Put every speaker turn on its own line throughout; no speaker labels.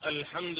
الحمد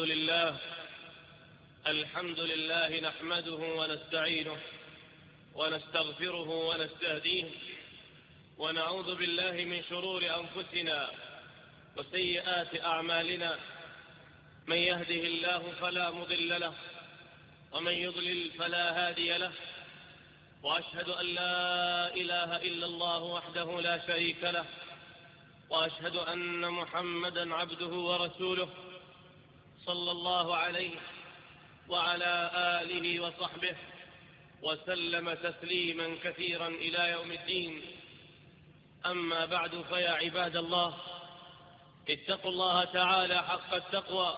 لله نحمده ونستعينه ونستغفره ونستهديه ونعوذ بالله من شرور أنفسنا وسيئات أعمالنا. من يهده الله فلا مضل له ومن يضلل فلا هادي له، وأشهد أن لا إله إلا الله وحده لا شريك له، وأشهد أن محمدا عبده ورسوله صلى الله عليه وعلى آله وصحبه وسلم تسليما كثيرا إلى يوم الدين. أما بعد، فيا عباد الله، اتقوا الله تعالى حق التقوى.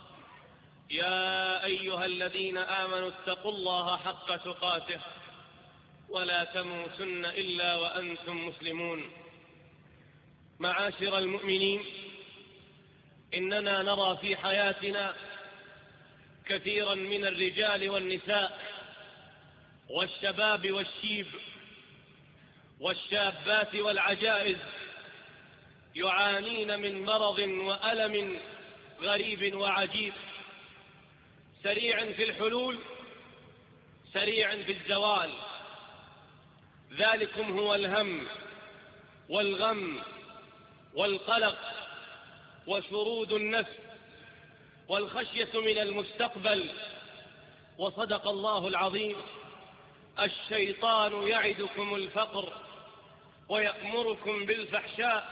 يا أيها الذين آمنوا اتقوا الله حق تقاته ولا تموتن إلا وأنتم مسلمون. معاشر المؤمنين، إننا نرى في حياتنا كثيرا من الرجال والنساء والشباب والشيب والشابات والعجائز يعانين من مرض وألم غريب وعجيب، سريع في الحلول سريع في الزوال. ذلكم هو الهم والغم والقلق وشرود النفس والخشية من المستقبل. وصدق الله العظيم: الشيطان يعدكم الفقر ويأمركم بالفحشاء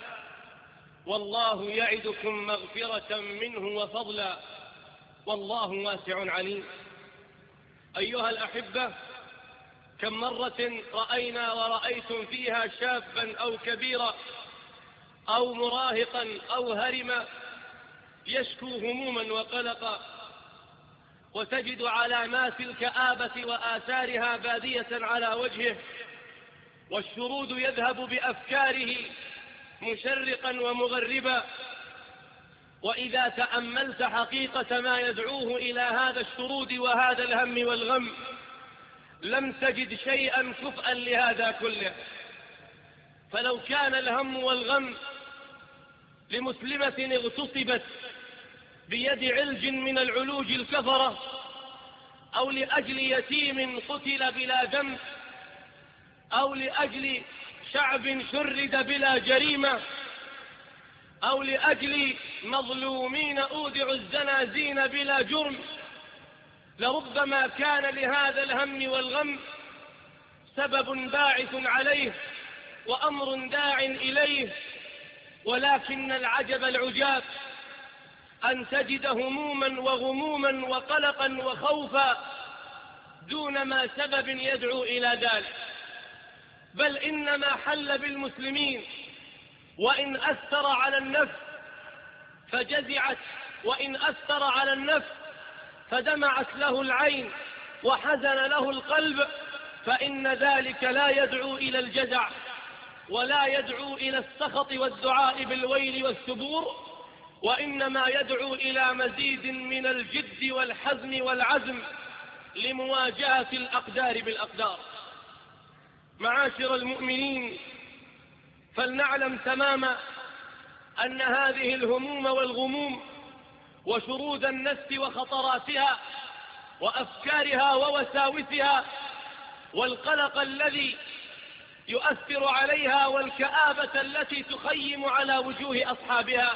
والله يعدكم مغفرة منه وفضلا والله واسع عليم. أيها الأحبة، كم مرة رأينا ورأيتم فيها شابا أو كبيرا أو مراهقا أو هرما يشكو هموما وقلقا، وتجد علامات الكآبة وآثارها بادية على وجهه، والشرود يذهب بأفكاره مشرقا ومغربا. وإذا تأملت حقيقة ما يدعوه إلى هذا الشرود وهذا الهم والغم لم تجد شيئا كفءا لهذا كله. فلو كان الهم والغم لمسلمة اغتصبت بيد علج من العلوج الكفرة، أو لأجل يتيم قتل بلا ذنب، أو لأجل شعب شرد بلا جريمة، أو لأجل مظلومين أودعوا الزنازين بلا جرم، لربما كان لهذا الهم والغم سبب باعث عليه وأمر داع إليه. ولكن العجب العجاب أن تجد هموما وغموما وقلقا وخوفا دون ما سبب يدعو إلى ذلك، بل إنما حل بالمسلمين وإن أثر على النفس فجزعت، وإن أثر على النفس فدمعت له العين وحزن له القلب، فإن ذلك لا يدعو إلى الجزع ولا يدعو إلى السخط والدعاء بالويل والثبور، وإنما يدعو إلى مزيد من الجد والحزم والعزم لمواجهة الأقدار بالأقدار. معاشر المؤمنين، فلنعلم تماما أن هذه الهموم والغموم وشرود النفس وخطراتها وأفكارها ووساوسها والقلق الذي يؤثر عليها والكآبة التي تخيم على وجوه أصحابها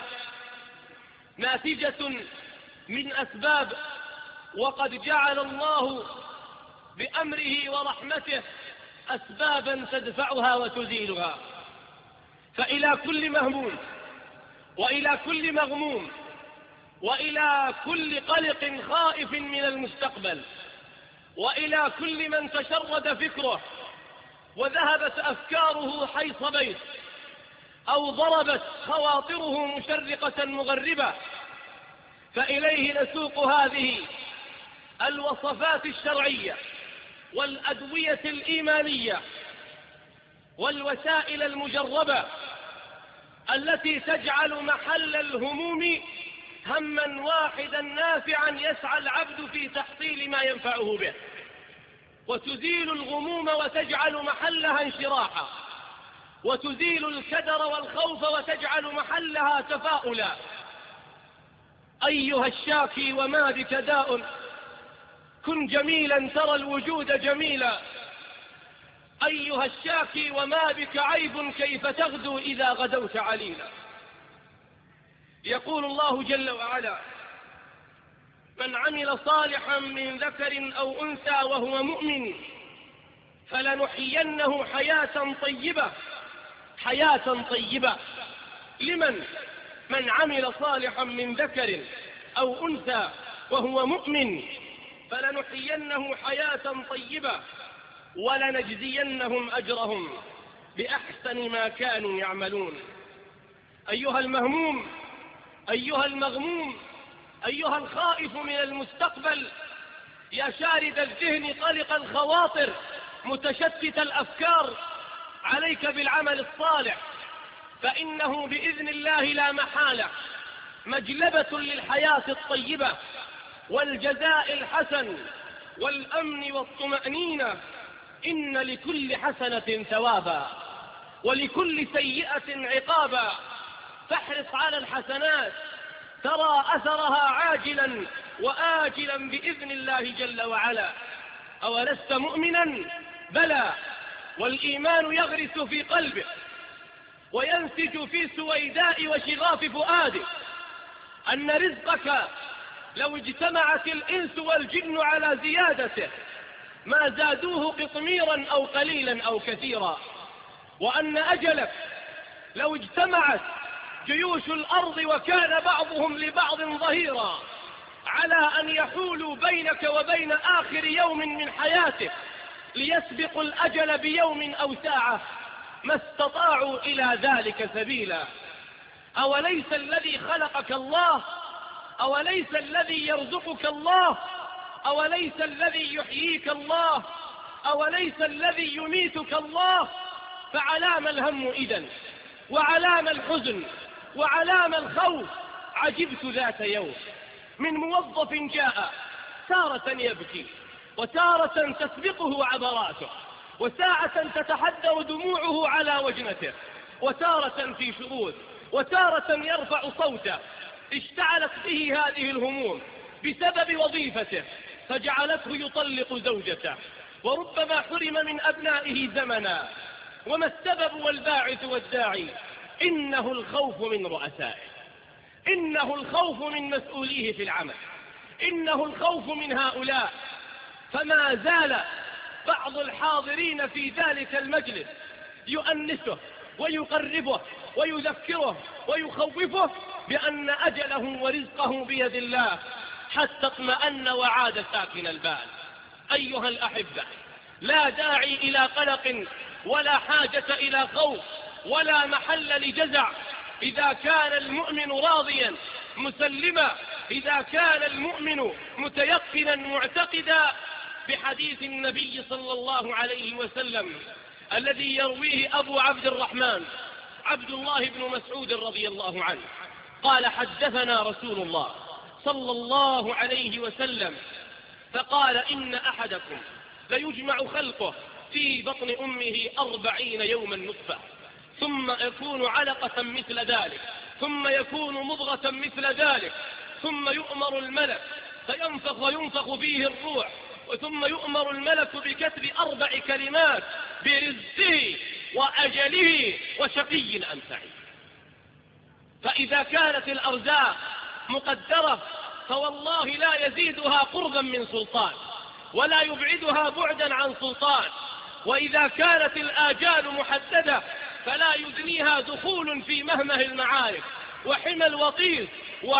ناتجة من أسباب، وقد جعل الله بأمره ورحمته أسبابا تدفعها وتزيلها. فإلى كل مهموم وإلى كل مغموم وإلى كل قلق خائف من المستقبل وإلى كل من تشرد فكره وذهبت أفكاره حيث بيت أو ضربت خواطره مشرقة مغربة، فإليه نسوق هذه الوصفات الشرعية والأدوية الإيمانية والوسائل المجربة التي تجعل محل الهموم هما واحدا نافعا يسعى العبد في تحصيل ما ينفعه به، وتزيل الغموم وتجعل محلها انشراحا، وتزيل الكدر والخوف وتجعل محلها تفاؤلا. أيها الشاكي وما بك داء، كن جميلا ترى الوجود جميلا. أيها الشاكي وما بك عيب، كيف تغدو إذا غدوت عليلا. يقول الله جل وعلا: من عمل صالحا من ذكر أو أنثى وهو مؤمن فلنحيينه حياة طيبة. حياة طيبة لمن؟ من عمل صالحا من ذكر أو أنثى وهو مؤمن فلنحيينه حياة طيبة ولنجزينهم أجرهم بأحسن ما كانوا يعملون. أيها المهموم، أيها المغموم، أيها الخائف من المستقبل، يا شارد الذهن قلق الخواطر متشتت الأفكار، عليك بالعمل الصالح، فإنه بإذن الله لا محالة مجلبة للحياة الطيبة والجزاء الحسن والأمن والطمأنينة. إن لكل حسنة ثوابا ولكل سيئة عقابا، فاحرص على الحسنات ترى أثرها عاجلا وآجلا بإذن الله جل وعلا. أولست مؤمنا؟ بلى، والإيمان يغرس في قلبك وينسج في سويداء وشغاف فؤادك أن رزقك لو اجتمعت الإنس والجن على زيادته ما زادوه قطميرا أو قليلا أو كثيرا، وأن أجلك لو اجتمعت جيوش الأرض وكان بعضهم لبعض ظهيرا على أن يحولوا بينك وبين آخر يوم من حياتك ليسبقوا الأجل بيوم أو ساعة ما استطاعوا إلى ذلك سبيلا. أوليس الذي خلقك الله؟ أوليس الذي يرزقك الله؟ أوليس الذي يحييك الله؟ أوليس الذي يميتك الله؟ فعلام الهم إذن، وعلام الحزن، وعلام الخوف؟ عجبت ذات يوم من موظف جاء تارة يبكي وتارة تسبقه عبراته وساعة تتحدر دموعه على وجنته وتارة في شرود وتارة يرفع صوته. اشتعلت به هذه الهموم بسبب وظيفته فجعلته يطلق زوجته، وربما حرم من أبنائه زمنا. وما السبب والباعث والداعي؟ إنه الخوف من رؤسائه، إنه الخوف من مسؤوليه في العمل، إنه الخوف من هؤلاء. فما زال بعض الحاضرين في ذلك المجلس يؤنسه ويقربه ويذكره ويخوفه بأن أجله ورزقه بيد الله حتى اطمأن وعاد ساكن البال. أيها الأحبة، لا داعي إلى قلق ولا حاجة إلى خوف ولا محل لجزع إذا كان المؤمن راضيا مسلما، إذا كان المؤمن متيقنا معتقدا بحديث النبي صلى الله عليه وسلم الذي يرويه أبو عبد الرحمن عبد الله بن مسعود رضي الله عنه قال: حدثنا رسول الله صلى الله عليه وسلم فقال: إن أحدكم ليجمع خلقه في بطن أمه 40 يوما نطفة، ثم يكون علقة مثل ذلك، ثم يكون مضغة مثل ذلك، ثم يؤمر الملك فينفخ وينفخ فيه الروح، ثم يؤمر الملك بكتب 4 كلمات برزقه وأجله وشقي أم سعيد. فإذا كانت الأرزاق مقدرة فوالله لا يزيدها قربا من سلطان ولا يبعدها بعدا عن سلطان، وإذا كانت الآجال محددة فلا يدنيها دخول في مهمه المعارك وحمى الوطيس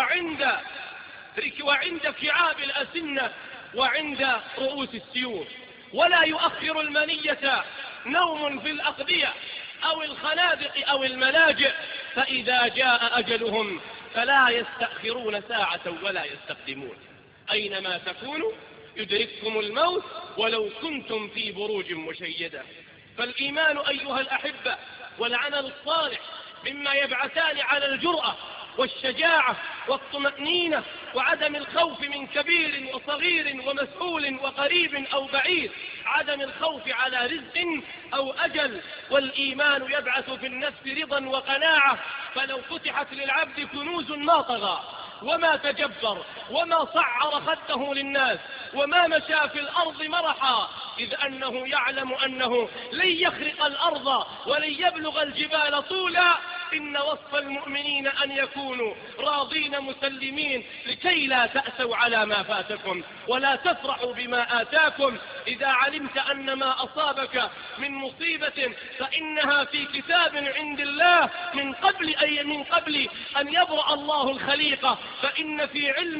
وعند كعاب الأسنة وعند رؤوس السيوف، ولا يؤخر المنية نوم في الأقبية أو الخنادق أو الملاجئ، فإذا جاء أجلهم فلا يستأخرون ساعة ولا يستقدمون. أينما تكونوا يدرككم الموت ولو كنتم في بروج مشيدة. فالإيمان أيها الأحبة والعمل الصالح مما يبعثان على الجرأة والشجاعة والطمأنينة وعدم الخوف من كبير وصغير ومسؤول وقريب أو بعيد، عدم الخوف على رزق أو أجل. والإيمان يبعث في النفس رضا وقناعة، فلو فتحت للعبد كنوز ما طغى، وما تجبر وما صعر خده للناس وما مشى في الأرض مرحا، إذ أنه يعلم أنه لن يخرق الأرض ولن يبلغ الجبال طولا. إن وصف المؤمنين أن يكونوا راضين مسلمين لكي لا تأسوا على ما فاتكم ولا تفرحوا بما آتاكم. إذا علمت أن ما أصابك من مصيبة فإنها في كتاب عند الله من قبل أن يبرأ الله الخليقة، فإن في علم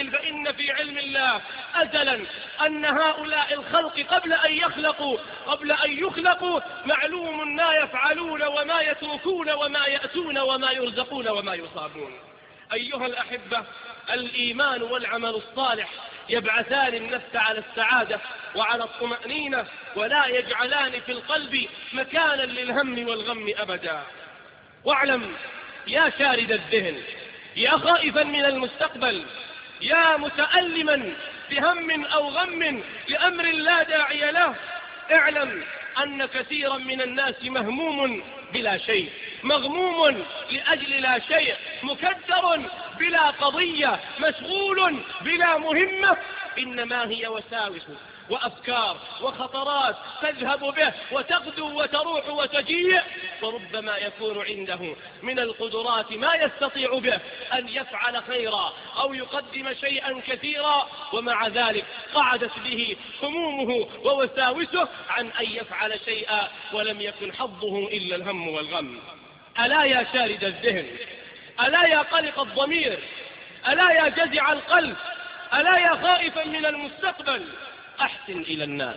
الله أزلا أن هؤلاء الخلق قبل أن يخلقوا معلوم ما يفعلون وما يتركون وما يأتون وما يرزقون وما يصابون. أيها الأحبة، الإيمان والعمل الصالح يبعثان النفس على السعادة وعلى الطمأنينة، ولا يجعلان في القلب مكانا للهم والغم أبدا. واعلم يا شارد الذهن، يا خائفا من المستقبل، يا متألما بهم أو غم لأمر لا داعي له، اعلم أن كثيرا من الناس مهموم بلا شيء، مغموم لأجل لا شيء، مكدر بلا قضية، مشغول بلا مهمة، إنما هي وساوس وأفكار وخطرات تذهب به وتغدو وتروح وتجيء، وربما يكون عنده من القدرات ما يستطيع به أن يفعل خيرا أو يقدم شيئا كثيرا، ومع ذلك قعدت به همومه ووساوسه عن أن يفعل شيئا ولم يكن حظه إلا الهم والغم. ألا يا شارد الذهن، ألا يا قلق الضمير، ألا يا جزع القلب، ألا يا خائفا من المستقبل، أحسن إلى الناس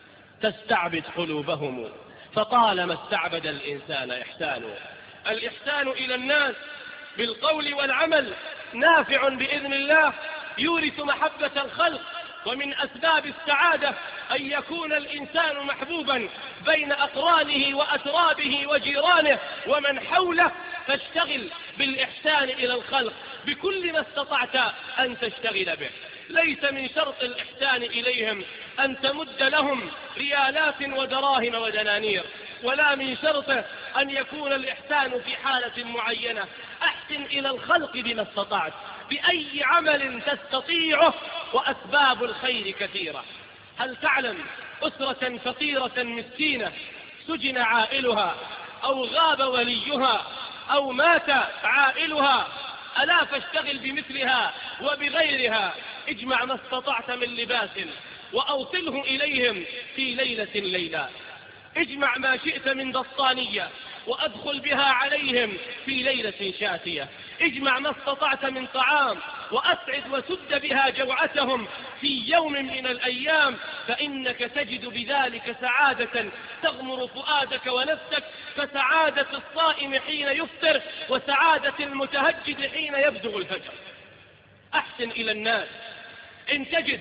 تستعبد قلوبهم، فطالما استعبد الإنسان إحسانه. الإحسان إلى الناس بالقول والعمل نافع بإذن الله، يورث محبة الخلق، ومن أسباب السعادة أن يكون الإنسان محبوبا بين أقرانه وأترابه وجيرانه ومن حوله، فاشتغل بالإحسان إلى الخلق بكل ما استطعت أن تشتغل به. ليس من شرط الإحسان إليهم أن تمد لهم ريالات ودراهم ودنانير، ولا من شرطه أن يكون الإحسان في حالة معينة. أحسن إلى الخلق بما استطعت بأي عمل تستطيعه، وأسباب الخير كثيرة. هل تعلم أسرة فقيرة مسكينة سجن عائلها أو غاب وليها أو مات عائلها؟ ألا فاشتغل بمثلها وبغيرها، اجمع ما استطعت من لباس وأوصله إليهم في ليلة، اجمع ما شئت من بسطانية وأدخل بها عليهم في ليلة شاتية، اجمع ما استطعت من طعام وأسعد وسد بها جوعتهم في يوم من الأيام، فإنك تجد بذلك سعادة تغمر فؤادك ونفسك، فسعادة الصائم حين يفطر وسعادة المتهجد حين يبزغ الفجر. أحسن إلى الناس، إن تجد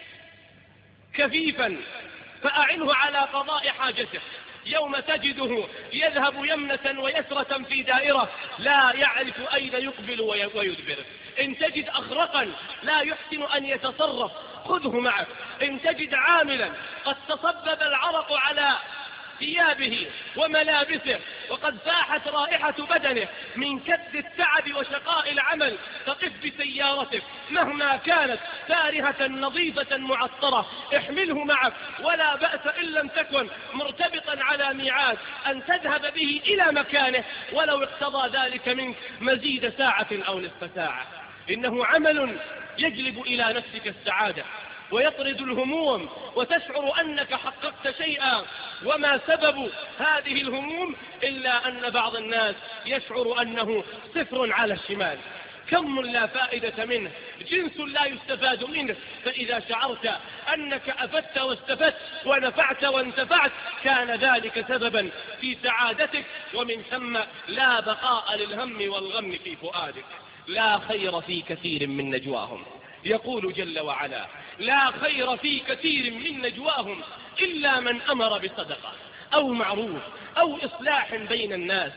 كفيفا فأعنه على قضاء حاجته، يوم تجده يذهب يمنة ويسرة في دائرة لا يعرف أين يقبل ويدبر. إن تجد أخرقا لا يحسن أن يتصرف خذه معك. إن تجد عاملا قد تصبب العرق على ثيابه وملابسه وقد فاحت رائحة بدنه من كد التعب وشقاء العمل، فقف بسيارتك مهما كانت فارهة نظيفة معطرة، احمله معك، ولا بأس إن لم تكن مرتبطا على ميعاد أن تذهب به إلى مكانه، ولو اقتضى ذلك منك مزيد ساعة أو نصف ساعة. إنه عمل يجلب إلى نفسك السعادة ويطرد الهموم، وتشعر أنك حققت شيئا. وما سبب هذه الهموم إلا أن بعض الناس يشعر أنه صفر على الشمال، كم لا فائدة منه، جنس لا يستفاد منه. فإذا شعرت أنك أفدت واستفدت ونفعت وانتفعت كان ذلك سببا في سعادتك، ومن ثم لا بقاء للهم والغم في فؤادك. لا خير في كثير من نجواهم، يقول جل وعلا: لا خير في كثير من نجواهم إلا من أمر بصدقة أو معروف أو إصلاح بين الناس.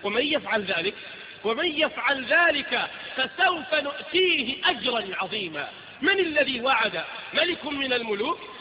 ومن يفعل ذلك فسوف نؤتيه أجرا عظيما. من الذي وعد؟ ملك من الملوك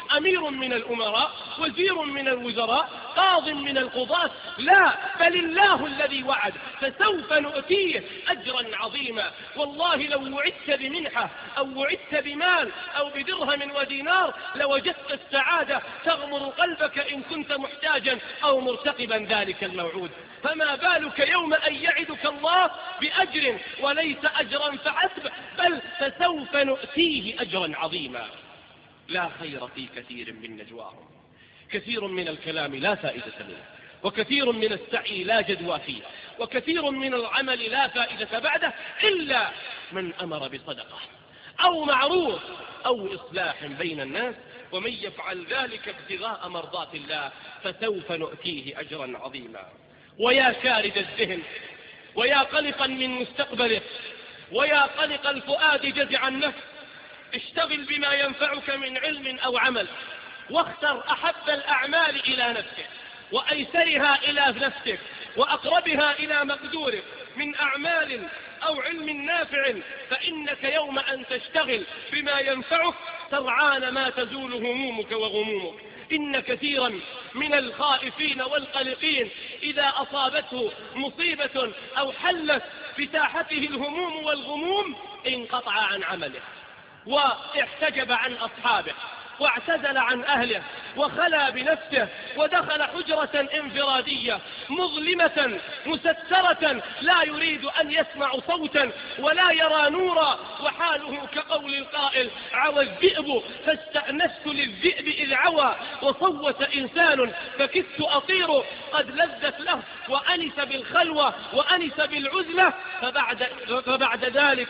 أمير من الأمراء، وزير من الوزراء، قاض من القضاة، لا، بل الله الذي وعد فسوف نؤتيه أجرا عظيما. والله لو وعدت بمنحة أو وعدت بمال أو بدرهم ودينار لوجدت السعادة تغمر قلبك إن كنت محتاجا أو مرتقبا ذلك الموعود، فما بالك يوم أن يعدك الله بأجر وليس أجرا فحسب، بل فسوف نؤتيه أجرا عظيما. لا خير في كثير من نجواهم، كثير من الكلام لا فائدة منه، وكثير من السعي لا جدوى فيه، وكثير من العمل لا فائدة بعده، إلا من أمر بصدقة أو معروف أو إصلاح بين الناس، ومن يفعل ذلك ابتغاء مرضات الله فسوف نؤتيه أجرا عظيما. ويا شارد الذهن، ويا قلقا من مستقبله، ويا قلق الفؤاد جزع النفس، اشتغل بما ينفعك من علم أو عمل، واختر أحب الأعمال إلى نفسك وأيسرها إلى نفسك وأقربها إلى مقدورك من أعمال أو علم نافع، فإنك يوم أن تشتغل بما ينفعك سرعان ما تزول همومك وغمومك. إن كثيرا من الخائفين والقلقين إذا أصابته مصيبة أو حلت بساحته الهموم والغموم انقطع عن عمله واحتجب عن أصحابه واعتزل عن أهله وخلى بنفسه ودخل حجرة انفرادية مظلمة مسترة لا يريد أن يسمع صوتا ولا يرى نورا، وحاله كقول القائل: عوى الذئب فاستأنست للذئب إذ عوى، وصوت إنسان فكدت أطير، قد لذت له وأنس بالخلوة وأنس بالعزلة، فبعد ذلك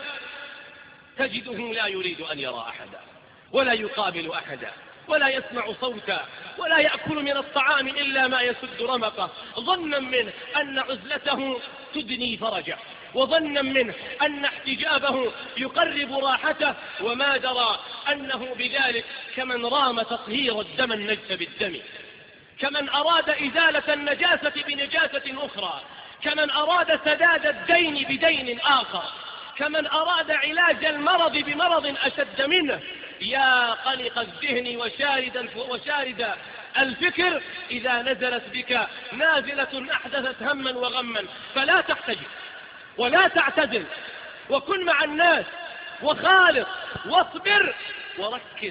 تجده لا يريد أن يرى أحدا ولا يقابل أحدا ولا يسمع صوتا ولا يأكل من الطعام إلا ما يسد رمقه، ظنا منه أن عزلته تدني فرجه، وظنا منه أن احتجابه يقرب راحته، وما درى أنه بذلك كمن رام تطهير الدم النجس بالدم، كمن أراد إزالة النجاسة بنجاسة أخرى، كمن أراد سداد الدين بدين آخر، كمن أراد علاج المرض بمرض أشد منه. يا قلق الذهن وشارد الفكر، إذا نزلت بك نازلة أحدثت هما وغما فلا تحتجب ولا تعتزل، وكن مع الناس وخالط واصبر وركز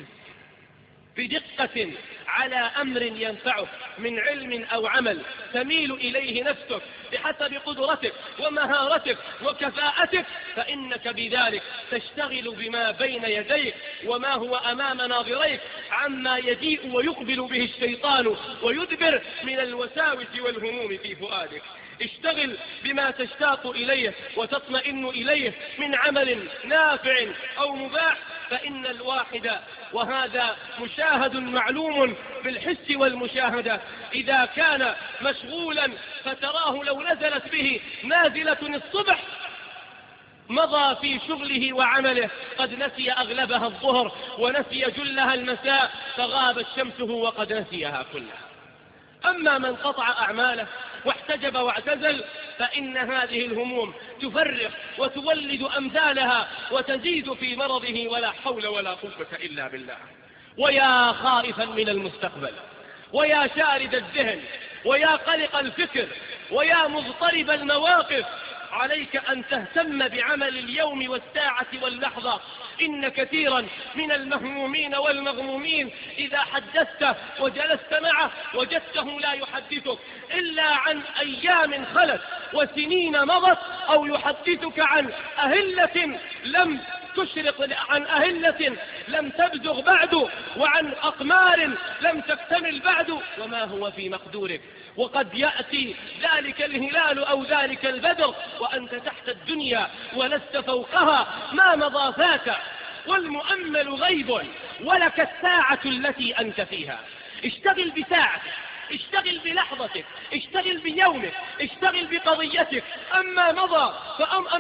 بدقة على أمر ينفعك من علم أو عمل تميل إليه نفسك بحسب قدرتك ومهارتك وكفاءتك، فإنك بذلك تشتغل بما بين يديك وما هو أمام ناظريك عما يجيء ويقبل به الشيطان ويدبر من الوساوس والهموم في فؤادك. اشتغل بما تشتاق إليه وتطمئن إليه من عمل نافع أو مباح، فإن الواحد، وهذا مشاهد معلوم بالحس والمشاهدة، إذا كان مشغولا فتراه لو نزلت به نازلة الصبح مضى في شغله وعمله قد نسي أغلبها الظهر ونسي جلها المساء، فغابت شمسه وقد نسيها كلها. أما من قطع أعماله واحتجب واعتزل فإن هذه الهموم تفرق وتولد أمثالها وتزيد في مرضه، ولا حول ولا قوة إلا بالله. ويا خائفا من المستقبل، ويا شارد الذهن، ويا قلق الفكر، ويا مضطرب المواقف، عليك أن تهتم بعمل اليوم والساعة واللحظة. إن كثيرا من المهمومين والمغمومين إذا حدثت وجلست معه وجدته لا يحدثك إلا عن أيام خلت وسنين مضت، أو يحدثك عن أهلة لم تشرق، عن أهلة لم تبزغ بعد، وعن أقمار لم تكتمل بعد، وما هو في مقدورك. وقد يأتي ذلك الهلال أو ذلك البدر وأنت تحت الدنيا ولست فوقها، ما مضى فات، والمؤمل غيب ولك الساعة التي أنت فيها. اشتغل بساعتك، اشتغل بلحظتك، اشتغل بيومك، اشتغل بقضيتك. أما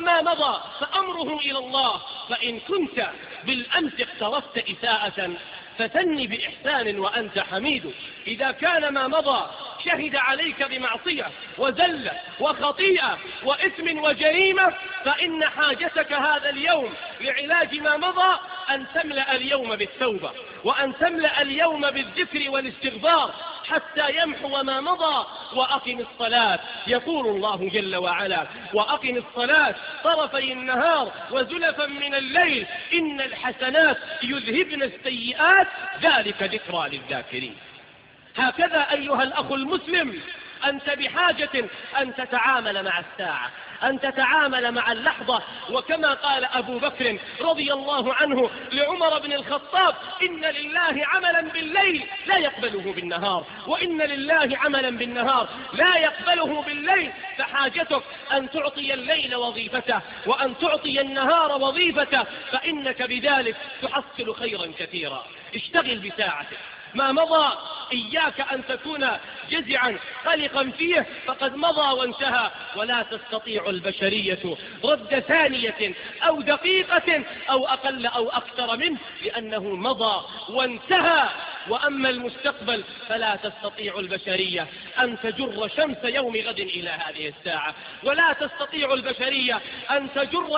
مضى فأمره إلى الله. فإن كنت بالأمس اقترفت إساءة فتن بإحسان وأنت حميد. إذا كان ما مضى شهد عليك بمعصية وزلة وخطيئة وإثم وجريمة، فإن حاجتك هذا اليوم لعلاج ما مضى أن تملأ اليوم بالتوبة، وأن تملأ اليوم بالذكر والاستغفار حتى يمحو ما مضى. وأقم الصلاة، يقول الله جل وعلا: وأقم الصلاة طرفي النهار وزلفا من الليل إن الحسنات يذهبن السيئات ذلك ذكرى للذاكرين. هكذا أيها الأخ المسلم أنت بحاجة أن تتعامل مع الساعة، أن تتعامل مع اللحظة. وكما قال أبو بكر رضي الله عنه لعمر بن الخطاب: إن لله عملا بالليل لا يقبله بالنهار، وإن لله عملا بالنهار لا يقبله بالليل. فحاجتك أن تعطي الليل وظيفته وأن تعطي النهار وظيفته، فإنك بذلك تحصل خيرا كثيرا. اشتغل بساعتك، ما مضى إياك أن تكون جزعا قلقا فيه، فقد مضى وانتهى، ولا تستطيع البشرية رد ثانية أو دقيقة أو أقل أو أكثر منه، لأنه مضى وانتهى. وأما المستقبل فلا تستطيع البشرية أن تجر شمس يوم غد إلى هذه الساعة، ولا تستطيع البشرية أن تجر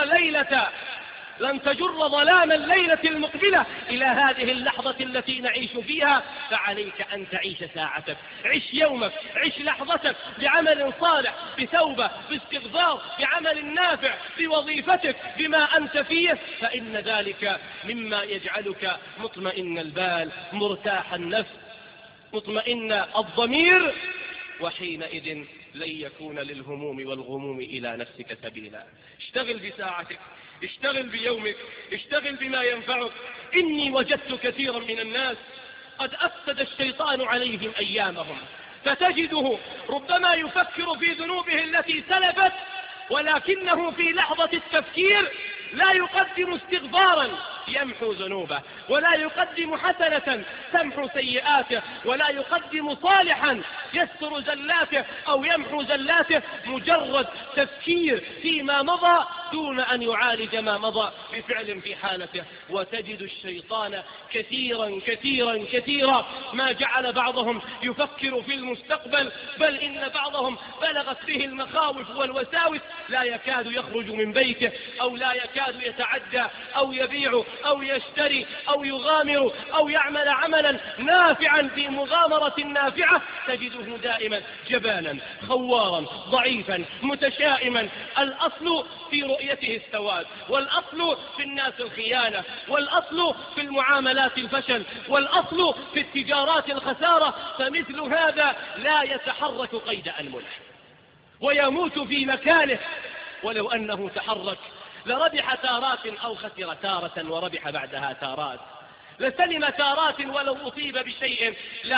لن تجر ظلام الليلة المقبلة إلى هذه اللحظة التي نعيش فيها. فعليك أن تعيش ساعتك، عش يومك، عش لحظتك بعمل صالح، بتوبة، باستغفار، بعمل نافع، بوظيفتك، بما أنت فيه، فإن ذلك مما يجعلك مطمئن البال، مرتاح النفس، مطمئن الضمير، وحينئذ لن يكون للهموم والغموم إلى نفسك سبيلا. اشتغل بساعتك، اشتغل بيومك، اشتغل بما ينفعك. إني وجدت كثيرا من الناس قد أفسد الشيطان عليهم أيامهم، فتجده ربما يفكر في ذنوبه التي سلفت، ولكنه في لحظة التفكير لا يقدم استغفارا يمحو ذنوبه، ولا يقدم حسنة تمحو سيئاته، ولا يقدم صالحا يستر زلاته أو يمحو زلاته. مجرد تفكير فيما مضى دون أن يعالج ما مضى بفعل في حالته. وتجد الشيطان كثيرا كثيرا كثيرا ما جعل بعضهم يفكر في المستقبل، بل إن بعضهم بلغت به المخاوف والوساوس لا يكاد يخرج من بيته، أو لا يكاد يتعدى أو يبيع أو يشتري أو يغامر أو يعمل عملا نافعا في مغامرة نافعة. تجده دائما جبانا خوارا ضعيفا متشائما. الأصل في رؤيته السواد، والأصل في الناس الخيانة، والأصل في المعاملات الفشل، والأصل في التجارات الخسارة. فمثل هذا لا يتحرك قيد أنملة ويموت في مكانه. ولو أنه تحرك لربح تارات أو خسر تارة وربح بعدها تارات، لسلم تارات ولو أصيب بشيء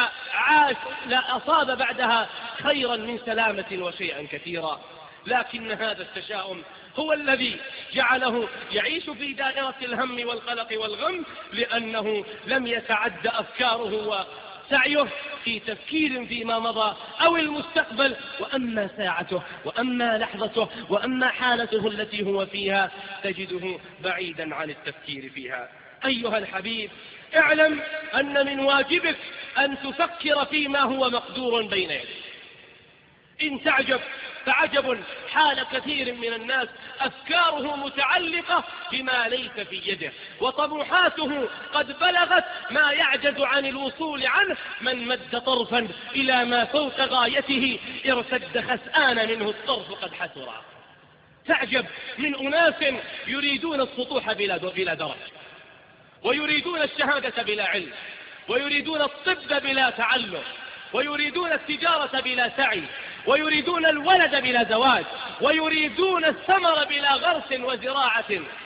لا أصاب بعدها خيرا من سلامة وشيئا كثيرا. لكن هذا التشاؤم هو الذي جعله يعيش في دائرة الهم والقلق والغم، لأنه لم يتعد أفكاره سعيه في تفكير فيما مضى أو المستقبل. وأما ساعته وأما لحظته وأما حالته التي هو فيها تجده بعيدا عن التفكير فيها. أيها الحبيب، اعلم أن من واجبك أن تفكر فيما هو مقدور بين يديك. إن تعجب فعجب حال كثير من الناس، أفكاره متعلقة بما ليس في يده، وطموحاته قد بلغت ما يعجز عن الوصول عنه. من مد طرفا إلى ما فوق غايته ارتد خسآن منه الطرف قد حسرا. تعجب من أناس يريدون السطوح بلا درج، ويريدون الشهادة بلا علم، ويريدون الطب بلا تعلم، ويريدون التجارة بلا سعي، ويريدون الولد بلا زواج، ويريدون الثمر بلا غرس وزراعة.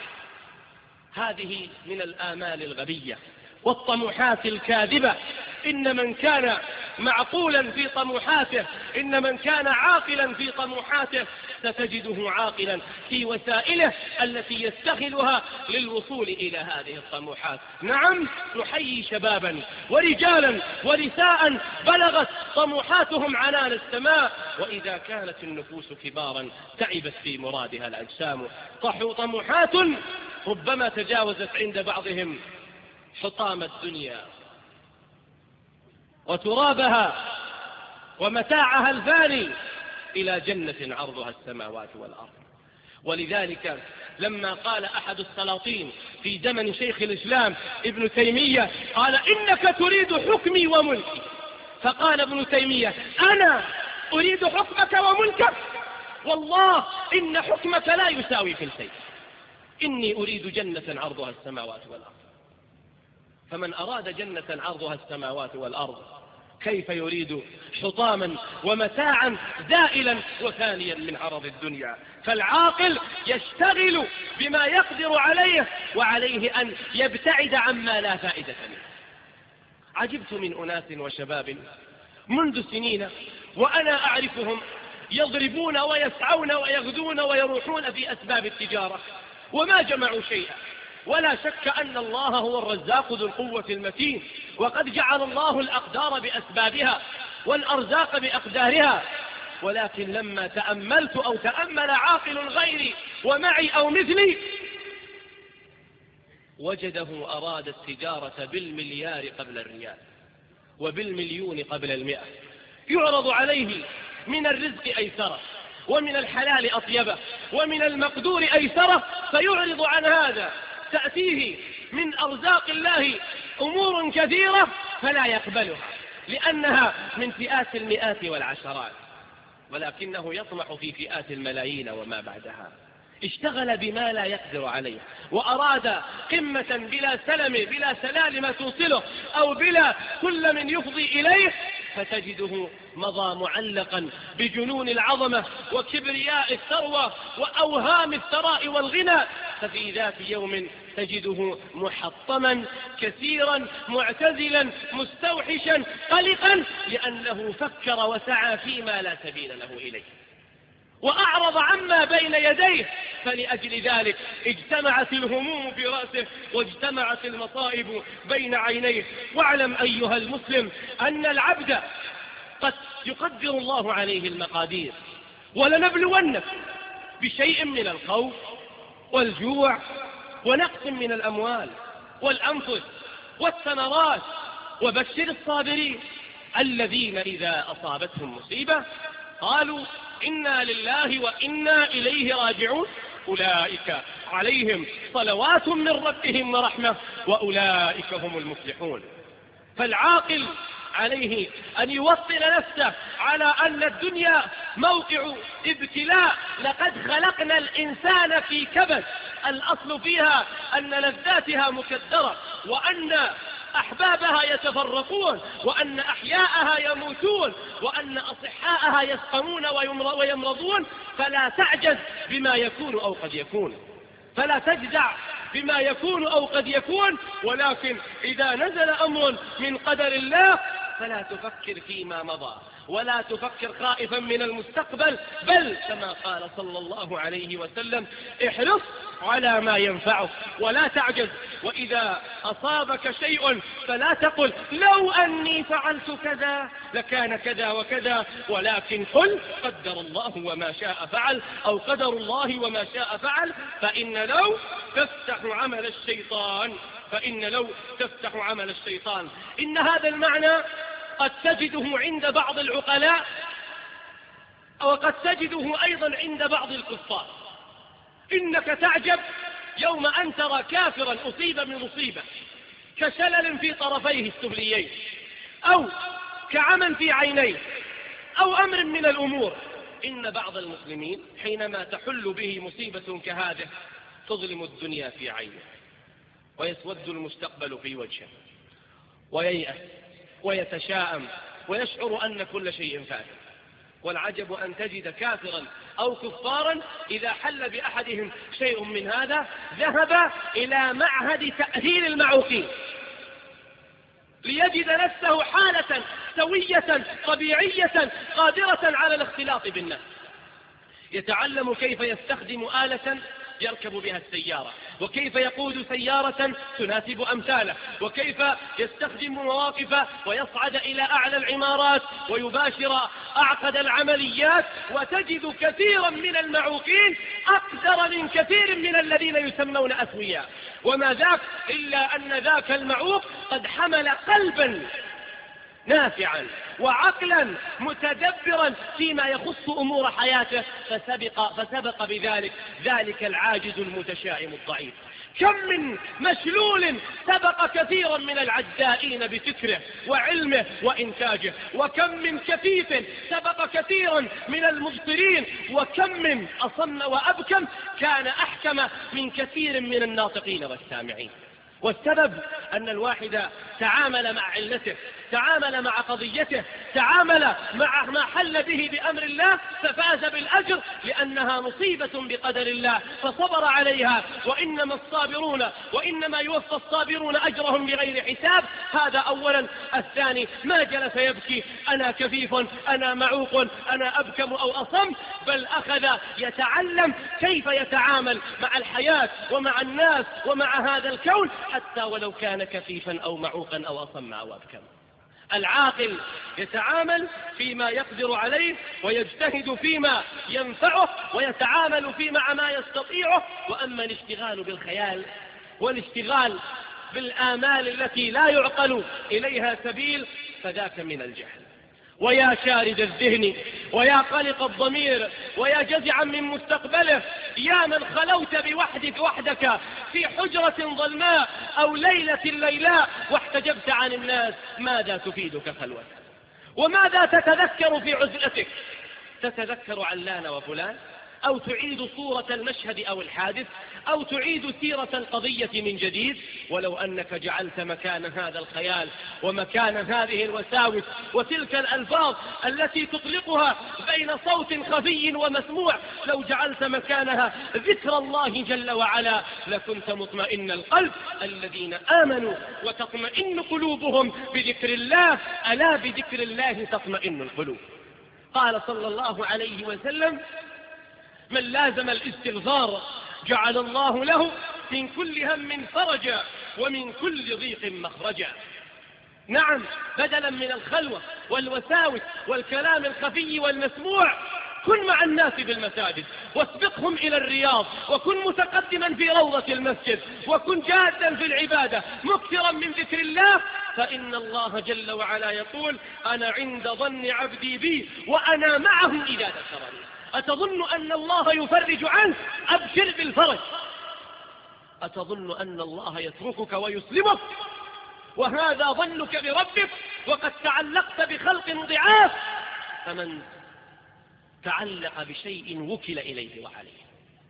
هذه من الآمال الغبية والطموحات الكاذبة. إن من كان معقولا في طموحاته، إن من كان عاقلا في طموحاته ستجده عاقلا في وسائله التي يستغلها للوصول إلى هذه الطموحات. نعم، نحيي شبابا ورجالا ونساء بلغت طموحاتهم عنان السماء، وإذا كانت النفوس كبارا تعبت في مرادها الأجسام. طموحات ربما تجاوزت عند بعضهم حطام الدنيا وترابها ومتاعها الفاني إلى جنة عرضها السماوات والأرض. ولذلك لما قال أحد السلاطين في زمن شيخ الإسلام ابن تيمية قال: إنك تريد حكمي وملكي. فقال ابن تيمية: أنا أريد حكمك وملكك، والله إن حكمك لا يساوي في الشيء، إني أريد جنة عرضها السماوات والأرض. فمن أراد جنة عرضها السماوات والأرض كيف يريد حطاما ومتاعا زائلا وثانيا من عرض الدنيا؟ فالعاقل يشتغل بما يقدر عليه، وعليه أن يبتعد عما لا فائدة منه. عجبت من أناس وشباب منذ سنين وأنا أعرفهم يضربون ويسعون ويغدون ويروحون في أسباب التجارة وما جمعوا شيئا، ولا شك أن الله هو الرزاق ذو القوة المتين، وقد جعل الله الأقدار بأسبابها والأرزاق بأقدارها. ولكن لما تأملت أو تأمل عاقل غيري ومعي أو مثلي وجده أراد التجارة بالمليار قبل الريال وبالمليون قبل 100. يعرض عليه من الرزق أيسره ومن الحلال أطيبه ومن المقدور أيسره، فيعرض عن هذا. تأتيه من أرزاق الله أمور كثيرة فلا يقبلها لأنها من فئات المئات والعشرات، ولكنه يطمح في فئات الملايين وما بعدها. اشتغل بما لا يقدر عليه وأراد قمة بلا سلم بلا سلالم توصله أو بلا كل من يفضي إليه، فتجده مضى معلقا بجنون العظمة وكبرياء الثروة وأوهام الثراء والغنى، ففي ذات يوم تجده محطما كثيرا معتزلا مستوحشا قلقا، لأنه فكر وسعى فيما لا سبيل له إليه وأعرض عما بين يديه. فلأجل ذلك اجتمعت الهموم في رأسه واجتمعت المصائب بين عينيه. واعلم أيها المسلم أن العبد قد يقدر الله عليه المقادير، ولنبلونك بشيء من الخوف والجوع ونقص من الأموال والأنفس والثمرات، وبشر الصابرين الذين إذا أصابتهم مصيبة قالوا إنا لله وإنا إليه راجعون أولئك عليهم صلوات من ربهم ورحمة وأولئك هم المفلحون. فالعاقل عليه أن يوطن نفسه على أن الدنيا موقع ابتلاء. لقد خلقنا الإنسان في كبد، الأصل فيها أن لذاتها مكدرة، وأن أحبابها يتفرقون، وأن أحياءها يموتون، وأن أصحاءها يسقمون ويمرضون. فلا تعجز بما يكون أو قد يكون، فلا تجزع بما يكون أو قد يكون، ولكن إذا نزل أمر من قدر الله فلا تفكر فيما مضى ولا تفكر خائفا من المستقبل، بل كما قال صلى الله عليه وسلم: احرص على ما ينفعك ولا تعجز، وإذا أصابك شيء فلا تقل لو أني فعلت كذا لكان كذا وكذا، ولكن قل قدر الله وما شاء فعل، أو قدر الله وما شاء فعل. فإن لو تفتح عمل الشيطان، إن هذا المعنى قد تجده عند بعض العقلاء وقد تجده أيضا عند بعض الكفار. إنك تعجب يوم أن ترى كافرا أصيب بمصيبة كشلل في طرفيه السفليين، أو كعمى في عينيه، أو أمر من الأمور. إن بعض المسلمين حينما تحل به مصيبة كهذه تظلم الدنيا في عينه ويسود المستقبل في وجهه وييأس ويتشاءم ويشعر أن كل شيء فات. والعجب أن تجد كافرا أو كفارا إذا حل بأحدهم شيء من هذا ذهب إلى معهد تأهيل المعوقين ليجد نفسه حالة سوية طبيعية قادرة على الاختلاط بالناس. يتعلم كيف يستخدم آلة يركب بها السيارة، وكيف يقود سيارة تناسب أمثاله، وكيف يستخدم مواقف ويصعد إلى أعلى العمارات ويباشر أعقد العمليات. وتجد كثيرا من المعوقين أقدر من كثير من الذين يسمون أسوياء، وما ذاك إلا أن ذاك المعوق قد حمل قلبا نافعا وعقلا متدبرا فيما يخص أمور حياته، فسبق بذلك ذلك العاجز المتشائم الضعيف. كم من مشلول سبق كثيرا من العدائين بفكره وعلمه وإنتاجه، وكم من كفيف سبق كثيرا من المبصرين، وكم من أصم وأبكم كان أحكم من كثير من الناطقين والسامعين. والسبب أن الواحد تعامل مع علته، تعامل مع قضيته، تعامل مع ما حل به بأمر الله، ففاز بالأجر لأنها مصيبة بقدر الله فصبر عليها. وإنما يوفى الصابرون أجرهم بغير حساب. هذا أولا. الثاني، ما جلس يبكي أنا كفيف، أنا معوق، أنا أبكم أو أصم، بل أخذ يتعلم كيف يتعامل مع الحياة ومع الناس ومع هذا الكون، حتى ولو كان كفيفا أو معوقا أو أصم أو أبكم. العاقل يتعامل فيما يقدر عليه، ويجتهد فيما ينفعه، ويتعامل مع ما يستطيعه. وأما الاشتغال بالخيال والاشتغال بالآمال التي لا يعقل إليها سبيل فذاك من الجهل. ويا شارد الذهن، ويا قلق الضمير، ويا جزعا من مستقبله، يا من خلوت وحدك في حجرة ظلماء أو ليلة ليلاء واحتجبت عن الناس، ماذا تفيدك خلوتك؟ وماذا تتذكر في عزلتك؟ تتذكر علان وفلان، أو تعيد صورة المشهد أو الحادث، أو تعيد سيرة القضية من جديد؟ ولو أنك جعلت مكان هذا الخيال ومكان هذه الوساوس وتلك الألفاظ التي تطلقها بين صوت خفي ومسموع، لو جعلت مكانها ذكر الله جل وعلا لكنت مطمئن القلب. الذين آمنوا وتطمئن قلوبهم بذكر الله، ألا بذكر الله تطمئن القلوب. قال صلى الله عليه وسلم: من لازم الاستغفار جعل الله له من كل هم فرجا ومن كل ضيق مخرجا. نعم، بدلا من الخلوة والوساوس والكلام الخفي والمسموع، كن مع الناس بالمساجد، واسبقهم إلى الرياض، وكن متقدما في روضة المسجد، وكن جادا في العبادة مكثرا من ذكر الله، فإن الله جل وعلا يقول: أنا عند ظن عبدي بي وأنا معه إذا ذكرني. أتظن أن الله يفرج عنك؟ أبشر بالفرج. أتظن أن الله يتركك ويسلمك وهذا ظنك بربك وقد تعلقت بخلق ضعاف؟ فمن تعلق بشيء وكل إليه وعليه.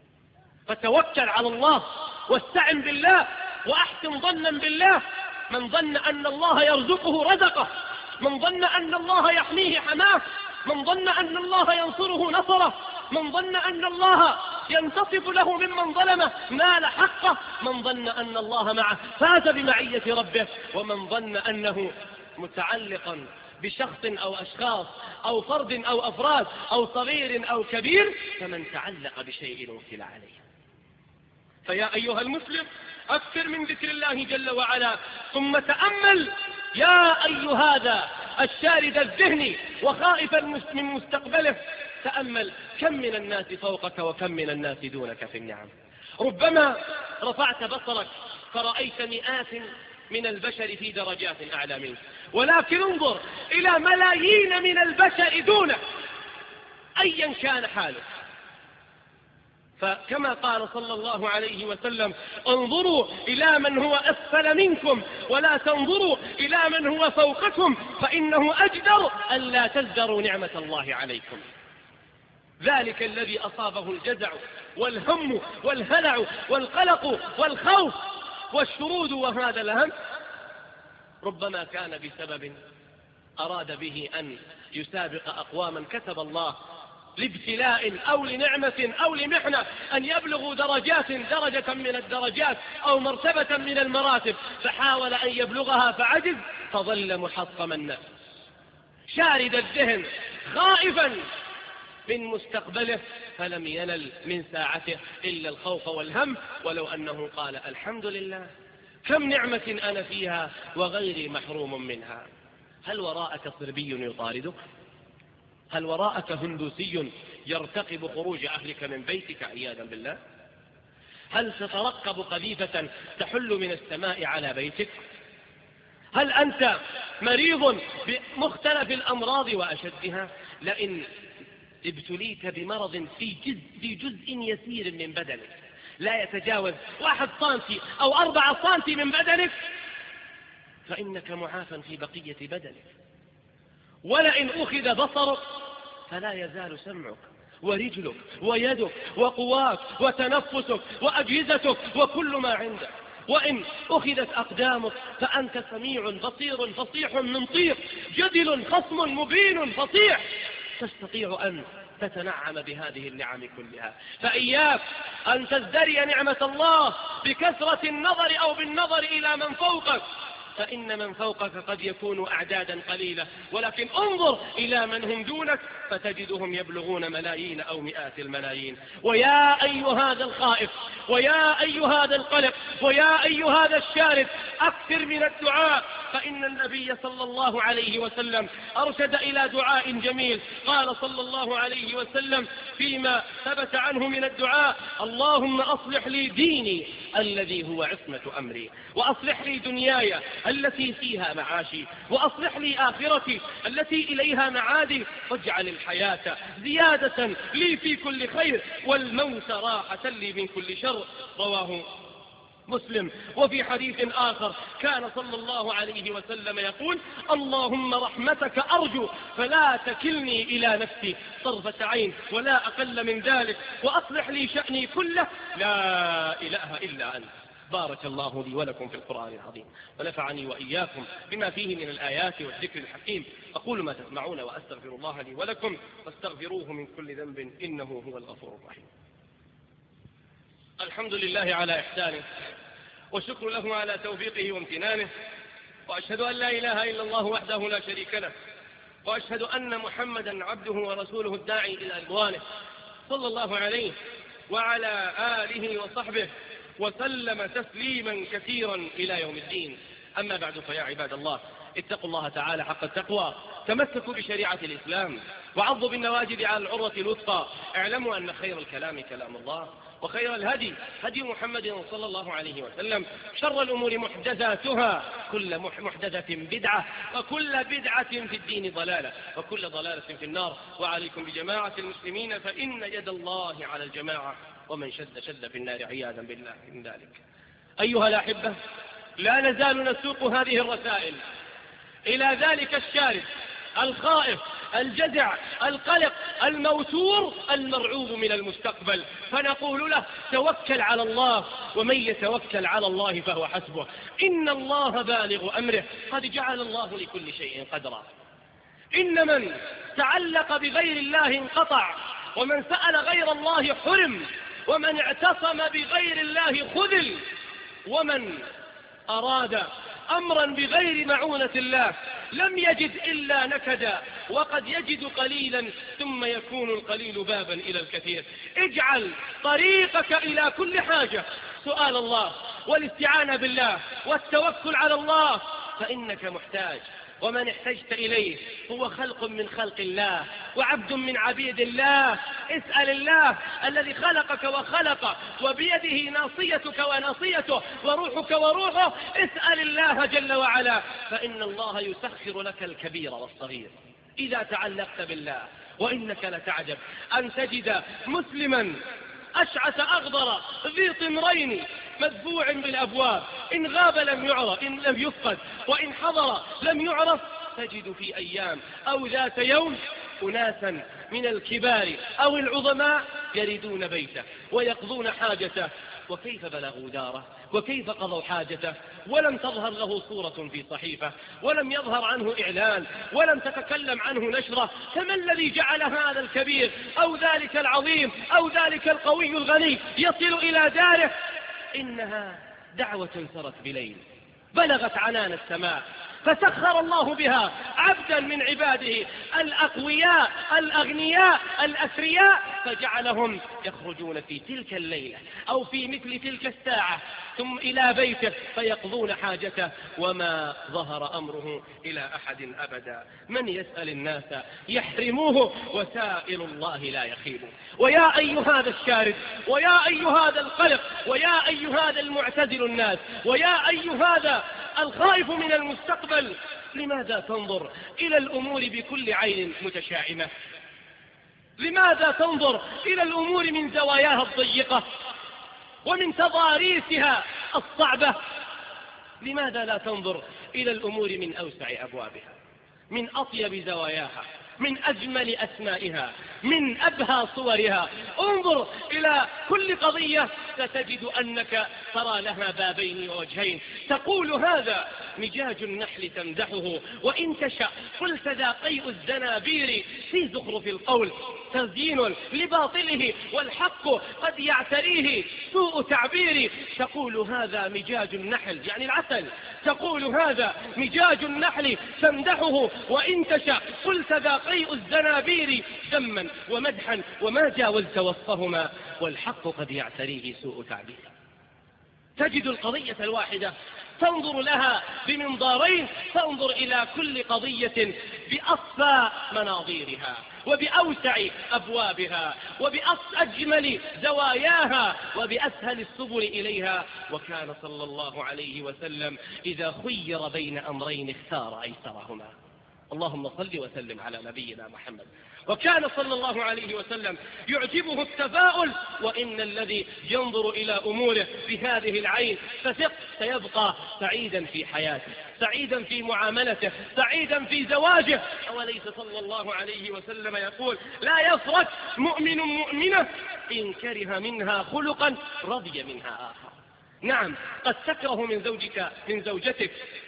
فتوكل على الله واستعن بالله وأحسن ظنا بالله. من ظن أن الله يرزقه رزقه، من ظن أن الله يحميه حماه، من ظن أن الله ينصره نصره، من ظن أن الله ينتصف له ممن ظلمه نال حقه، من ظن أن الله معه فاز بمعية ربه، ومن ظن أنه متعلقا بشخص أو أشخاص أو فرد أو أفراد أو صغير أو كبير، فمن تعلق بشيء وكل عليه. فيا أيها المسلم، أكثر من ذكر الله جل وعلا، ثم تأمل يا أيها هذا الشارد الذهني وخائفا من مستقبله، تأمل كم من الناس فوقك وكم من الناس دونك في النعم. ربما رفعت بصرك فرأيت مئات من البشر في درجات أعلى منك، ولكن انظر إلى ملايين من البشر دونك أيا كان حالك. فكما قال صلى الله عليه وسلم: انظروا إلى من هو أسفل منكم ولا تنظروا إلى من هو فوقكم، فإنه أجدر ألا تزدروا نعمة الله عليكم. ذلك الذي أصابه الجزع والهم والهلع والقلق والخوف والشرود وهذا الهم، ربما كان بسبب أراد به أن يسابق أقواما كتب الله لابتلاء أو لنعمة أو لمحنة أن يبلغوا درجة من الدرجات أو مرتبة من المراتب، فحاول أن يبلغها فعجز، فظل محطم النفس شارد الذهن خائفا من مستقبله، فلم ينل من ساعته إلا الخوف والهم. ولو أنه قال: الحمد لله، كم نعمة أنا فيها وغيري محروم منها. هل وراءك صربي يطاردك؟ هل وراءك هندوسي يرتقب خروج أهلك من بيتك عياذا بالله؟ هل تترقب قذيفة تحل من السماء على بيتك؟ هل أنت مريض بمختلف الأمراض وأشدها؟ لئن ابتليت بمرض في جزء يسير من بدنك لا يتجاوز 1 سنتي أو 4 سنتي من بدنك، فإنك معافى في بقية بدنك. ولئن أخذ بصرك فلا يزال سمعك ورجلك ويدك وقواك وتنفسك وأجهزتك وكل ما عندك. وإن أخذت أقدامك فأنت سميع بصير فصيح منطيق، جدل خصم مبين فصيح، تستطيع أن تتنعم بهذه النعم كلها. فإياك أن تزدري نعمة الله بكثرة النظر أو بالنظر إلى من فوقك، فإن من فوقك قد يكون أعدادا قليلة، ولكن انظر إلى من هم دونك فتجدهم يبلغون ملايين أو مئات الملايين. ويا أي هذا الخائف، ويا أي هذا القلق، ويا أي هذا الشارد، أكثر من الدعاء، فإن النبي صلى الله عليه وسلم أرشد إلى دعاء جميل. قال صلى الله عليه وسلم فيما ثبت عنه من الدعاء: اللهم أصلح لي ديني الذي هو عصمة أمري، وأصلح لي دنياي التي فيها معاشي، وأصلح لي آخرتي التي إليها معادي، واجعل الحياة زيادة لي في كل خير، والموت راحة لي من كل شر. رواه مسلم. وفي حديث آخر كان صلى الله عليه وسلم يقول: اللهم رحمتك أرجو فلا تكلني إلى نفسي طرفة عين ولا أقل من ذلك، وأصلح لي شأني كله، لا إله إلا أنت. بارك الله لي ولكم في القرآن العظيم، ونفعني وإياكم بما فيه من الآيات والذكر الحكيم. أقول ما تسمعون وأستغفر الله لي ولكم، واستغفروه من كل ذنب إنه هو الغفور الرحيم. الحمد لله على إحسانه، والشكر له على توفيقه وامتنانه، وأشهد أن لا إله إلا الله وحده لا شريك له، وأشهد أن محمدا عبده ورسوله الداعي إلى رضوانه، صلى الله عليه وعلى آله وصحبه وسلم تسليما كثيرا إلى يوم الدين. أما بعد، فيا عباد الله، اتقوا الله تعالى حق التقوى، تمسكوا بشريعة الإسلام، وعضوا بالنواجذ على العروة الوثقى. اعلموا أن خير الكلام كلام الله، وخير الهدي هدي محمد صلى الله عليه وسلم، شر الأمور محدثاتها، كل محدثة بدعة، وكل بدعة في الدين ضلالة، وكل ضلالة في النار. وعليكم بجماعة المسلمين، فإن يد الله على الجماعة، ومن شد في النار عياذا بالله من ذلك. أيها الأحبة، لا نزال نسوق هذه الرسائل إلى ذلك الشارد الخائف الجزع القلق الموتور المرعوب من المستقبل، فنقول له: توكل على الله، ومن يتوكل على الله فهو حسبه، إن الله بالغ أمره، قد جعل الله لكل شيء قدرا. إن من تعلق بغير الله انقطع، ومن سأل غير الله حرم، ومن اعتصم بغير الله خذل، ومن أراد أمرا بغير معونة الله لم يجد إلا نكدا، وقد يجد قليلا ثم يكون القليل بابا إلى الكثير. اجعل طريقك إلى كل حاجة سؤال الله، والاستعانة بالله، والتوكل على الله، فإنك محتاج، ومن احتجت إليه هو خلق من خلق الله وعبد من عبيد الله. اسأل الله الذي خلقك وخلق، وبيده ناصيتك وناصيته، وروحك وروحه. اسأل الله جل وعلا، فإن الله يسخر لك الكبير والصغير إذا تعلقت بالله. وإنك لتعجب أن تجد مسلما أشعث أغبر ذي طمرين مدفوع بالأبواب، إن غاب لم يعرف، إن لم يفقد، وإن حضر لم يعرف. تجد في أيام أو ذات يوم أناسا من الكبار أو العظماء يردون بيته ويقضون حاجته. وكيف بلغوا داره، وكيف قضوا حاجته، ولم تظهر له صورة في صحيفة، ولم يظهر عنه إعلان، ولم تتكلم عنه نشرة. فما الذي جعل هذا الكبير أو ذلك العظيم أو ذلك القوي الغني يصل إلى داره؟ إنها دعوة سرت بليل بلغت عنان السماء، فسخر الله بها عبدا من عباده الأقوياء الأغنياء الأثرياء فجعلهم يخرجون في تلك الليلة أو في مثل تلك الساعة ثم إلى بيته فيقضون حاجته، وما ظهر أمره إلى أحد أبدا. من يسأل الناس يحرموه، وسائل الله لا يخيب. ويا أي هذا الشارد، ويا أي هذا القلق، ويا أي هذا المعتزل الناس، ويا أي هذا الخائف من المستقبل، لماذا تنظر إلى الأمور بكل عين متشائمة؟ لماذا تنظر إلى الأمور من زواياها الضيقة ومن تضاريسها الصعبة؟ لماذا لا تنظر إلى الأمور من أوسع أبوابها، من أطيب زواياها، من أجمل أسمائها، من أبهى صورها؟ انظر إلى كل قضية ستجد أنك ترى لها بابين ووجهين. تقول هذا مجاج النحل تمدحه، وإن تشأ قلت ذا قيء الزنابير في زخرف القول تزيين لباطله، والحق قد يعتريه سوء تعبير. تقول هذا مجاج النحل يعني العسل، تقول هذا مجاج النحل تمدحه، وإن تشأ قلت ذا قيء الزنابير ذما ومدحا وما جاوزت وصفهما، والحق قد يعتريه سوء تعبير. تجد القضية الواحدة تنظر لها بمنظارين، تنظر إلى كل قضية بأصفى مناظيرها وبأوسع أبوابها وبأجمل زواياها وبأسهل السبل إليها. وكان صلى الله عليه وسلم إذا خير بين أمرين اختار أيسرهما. اللهم صل وسلم على نبينا محمد. وكان صلى الله عليه وسلم يعجبه التفاؤل، وإن الذي ينظر إلى أموره بهذه العين فثق سيبقى سعيدا في حياته، سعيدا في معاملته، سعيدا في زواجه. أوليس صلى الله عليه وسلم يقول لا يفرق مؤمن مؤمنة إن كره منها خلقا رضي منها آخر. نعم قد تكره من زوجتك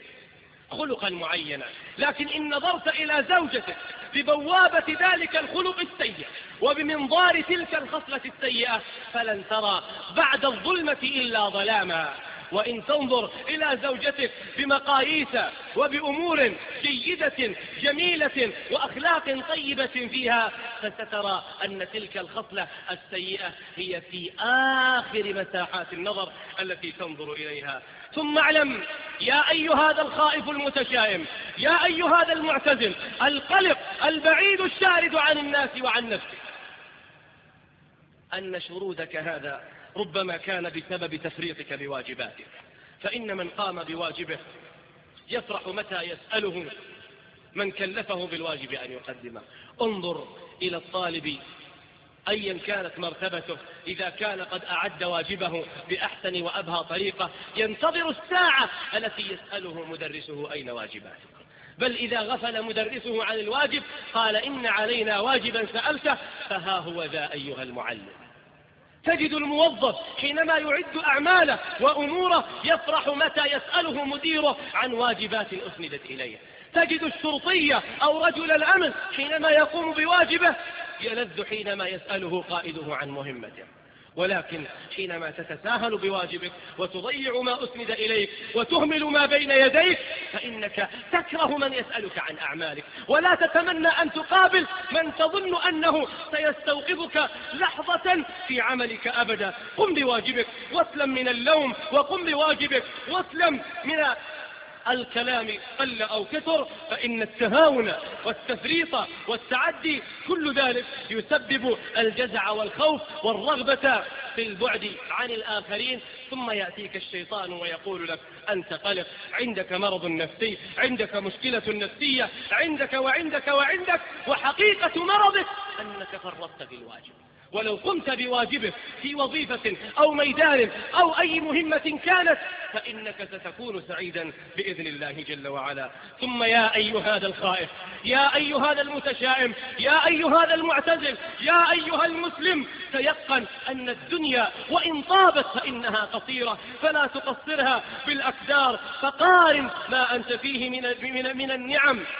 خلقا معينا، لكن إن نظرت إلى زوجتك ببوابة ذلك الخلق السيء وبمنظار تلك الخصلة السيئة فلن ترى بعد الظلمة إلا ظلاما. وإن تنظر إلى زوجتك بمقاييس وبأمور جيدة جميلة وأخلاق طيبة فيها فسترى أن تلك الخصلة السيئة هي في آخر مساحات النظر التي تنظر إليها. ثم اعلم يا أي هذا الخائف المتشائم، يا أي هذا المعتزل القلق البعيد الشارد عن الناس وعن نفسك، أن شرودك هذا ربما كان بسبب تفريطك بواجباتك. فإن من قام بواجبه يفرح متى يسأله من كلفه بالواجب أن يقدمه. انظر إلى الطالب أيا كانت مرتبته، إذا كان قد أعد واجبه بأحسن وأبهى طريقة ينتظر الساعة التي يسأله مدرسه أين واجباتك، بل إذا غفل مدرسه عن الواجب قال إن علينا واجبا سألته فها هو ذا أيها المعلم. تجد الموظف حينما يعد أعماله وأموره يفرح متى يسأله مديره عن واجبات أسندت إليه. تجد الشرطية أو رجل الأمن حينما يقوم بواجبه يلذ حينما يسأله قائده عن مهمته. ولكن حينما تتساهل بواجبك وتضيع ما أسند إليك وتهمل ما بين يديك فإنك تكره من يسألك عن أعمالك، ولا تتمنى أن تقابل من تظن أنه سيستوقفك لحظة في عملك أبدا. قم بواجبك واسلم من اللوم، وقم بواجبك واسلم من الكلام قل أو كثر، فإن التهاون والتفريط والتعدي كل ذلك يسبب الجزع والخوف والرغبة في البعد عن الآخرين. ثم يأتيك الشيطان ويقول لك أنت قلق، عندك مرض نفسي، عندك مشكلة نفسية، عندك وعندك وعندك، وحقيقة مرضك أنك فرطت في الواجب. ولو قمت بواجبك في وظيفة أو ميدان أو أي مهمة كانت فإنك ستكون سعيدا بإذن الله جل وعلا. ثم يا أيها هذا الخائف، يا أيها هذا المتشائم، يا أيها هذا المعتزل، يا أيها المسلم، تيقن أن الدنيا وإن طابت فإنها قصيرة، فلا تقصرها بالأكدار، فقارن ما أنت فيه من النعم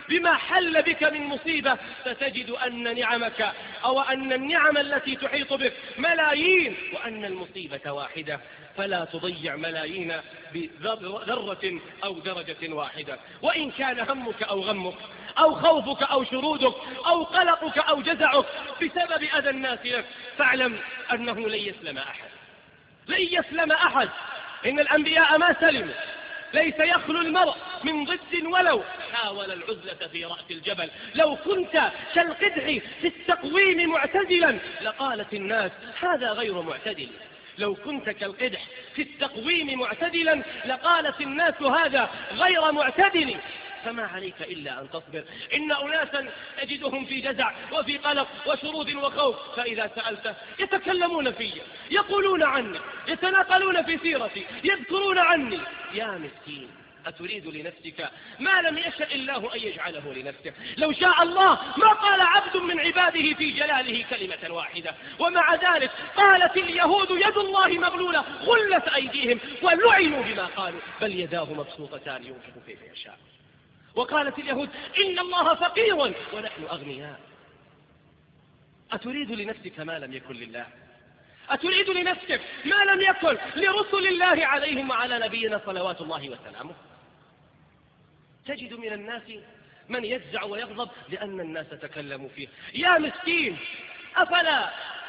بما حل بك من مصيبة، ستجد أن نعمك أو أن النعم التي تحيط بك ملايين، وأن المصيبة واحدة. فلا تضيع ملايين بذرة أو درجة واحدة. وإن كان همك أو غمك أو خوفك أو شرودك أو قلقك أو جزعك بسبب أذى الناس لك، فاعلم أنه لن يسلم أحد، لن يسلم أحد. إن الأنبياء ما سلموا. ليس يخلو المرء من ضد ولو حاول العزلة في رأس الجبل. لو كنت كالقدح في التقويم معتدلا لقالت الناس هذا غير معتدل. لو كنت كالقدح في التقويم معتدلا لقالت الناس هذا غير معتدل. فما عليك إلا أن تصبر. إن أناسا أجدهم في جزع وفي قلق وشرود وخوف، فإذا سألته يتكلمون في، يقولون عني، يتناقلون في سيرتي، يذكرون عني. يا مسكين، أتريد لنفسك ما لم يشأ الله أن يجعله لنفسه؟ لو شاء الله ما قال عبد من عباده في جلاله كلمة واحدة. ومع ذلك قالت اليهود يد الله مغلولة غلت أيديهم ولعنوا بما قالوا بل يداه مبسوطتان ينفق كيف يشاء. وقالت اليهود إن الله فقير ونحن أغنياء. أتريد لنفسك ما لم يكن لله؟ أتريد لنفسك ما لم يكن لرسل الله عليهم وعلى نبينا صلوات الله وسلامه؟ تجد من الناس من يجزع ويغضب لأن الناس تكلموا فيه. يا مسكين، أفلا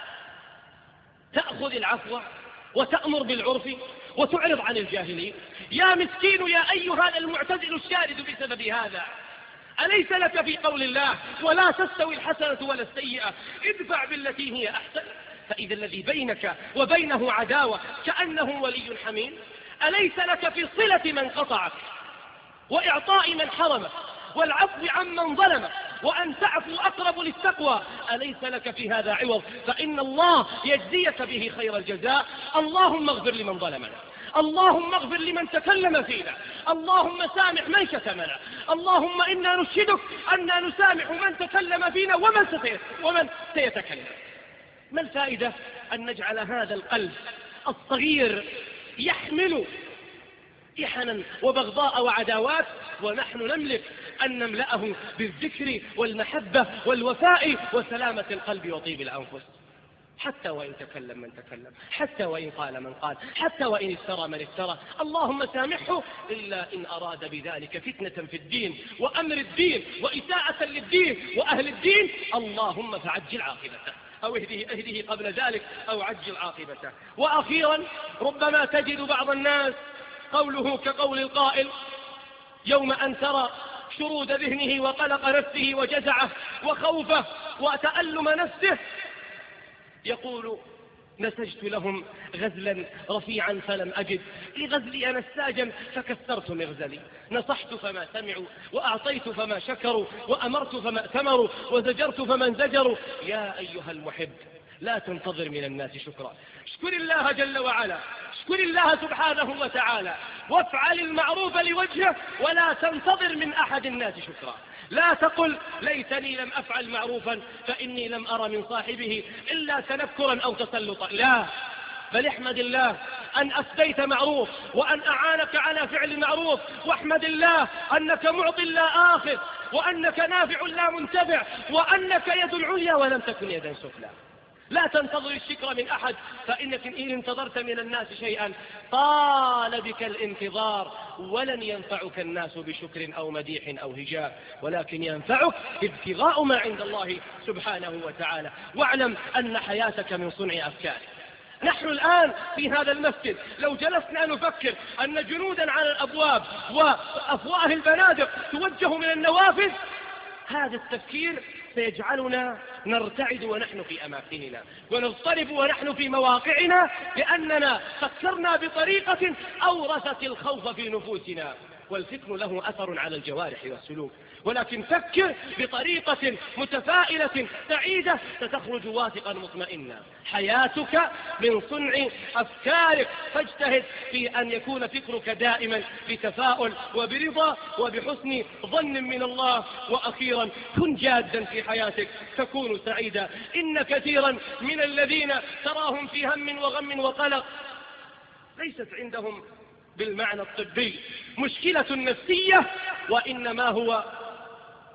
تأخذ العفو وتأمر بالعرف وتعرض عن الجاهلين؟ يا مسكين، يا أيها المعتزل الشارد بسبب هذا، أليس لك في قول الله ولا تستوي الحسنة ولا السيئة ادفع بالتي هي أحسن فإذا الذي بينك وبينه عداوة كأنه ولي حميم؟ أليس لك في صلة من قطعك وإعطاء من حرمك والعفو عمن ظلمك وأن تعفو أقرب للتقوى؟ أليس لك في هذا عوض؟ فإن الله يجزيك به خير الجزاء. اللهم اغفر لمن ظلمنا، اللهم اغفر لمن تكلم فينا، اللهم سامح من شتمنا، اللهم إنا نشهدك أننا نسامح من تكلم فينا ومن سيتكلم. ما الفائدة أن نجعل هذا القلب الصغير يحمل إحنا وبغضاء وعداوات ونحن نملك أن نملأه بالذكر والمحبة والوفاء وسلامة القلب وطيب الأنفس؟ حتى وإن تكلم من تكلم، حتى وإن قال من قال، حتى وإن افترى من افترى، اللهم سامحه إلا إن أراد بذلك فتنة في الدين وأمر الدين وإساءة للدين وأهل الدين، اللهم فعجل عاقبته أو اهده قبل ذلك أو عجل عاقبته. وأخيرا، ربما تجد بعض الناس قوله كقول القائل: يوم أن ترى شرود ذهنه وقلق نفسه وجزعه وخوفه وتألم نفسه يقول: نسجت لهم غزلا رفيعا فلم أجد لغزلي نساجا فكسرت مغزلي، نصحت فما سمعوا وأعطيت فما شكروا وأمرت فما أتمروا وزجرت فما انزجروا. يا أيها المحب، لا تنتظر من الناس شكرا، اشكر الله جل وعلا، اشكر الله سبحانه وتعالى، وافعل المعروف لوجهه ولا تنتظر من أحد الناس شكرا. لا تقل ليتني لم أفعل معروفا فإني لم أرى من صاحبه إلا تنكرا أو تسلطا، لا، بل احمد الله أن أفديت معروف وأن أعانك على فعل معروف، واحمد الله أنك معطي لا آخذ وأنك نافع لا منتفع وأنك يد العليا ولم تكن يدا سفلى. لا تنتظر الشكر من أحد، فإنك إن انتظرت من الناس شيئا طال بك الانتظار ولن ينفعك الناس بشكر أو مديح أو هجاء، ولكن ينفعك ابتغاء ما عند الله سبحانه وتعالى. واعلم أن حياتك من صنع أفكارك. نحن الآن في هذا المسجد لو جلسنا نفكر أن جنودا على الأبواب وأفواه البنادق توجه من النوافذ، هذا التفكير سيجعلنا نرتعد ونحن في أماكننا ونضطرب ونحن في مواقعنا، لأننا فكرنا بطريقة أورثت الخوف في نفوسنا. والفكر له أثر على الجوارح والسلوك، ولكن فكر بطريقة متفائلة سعيدة ستخرج واثقا مطمئنا. حياتك من صنع أفكارك، فاجتهد في أن يكون فكرك دائما بتفاؤل وبرضا وبحسن ظن من الله. وأخيرا، كن جادا في حياتك تكون سعيدا. إن كثيرا من الذين تراهم في هم وغم وقلق ليست عندهم بالمعنى الطبي مشكلة نفسية، وإنما هو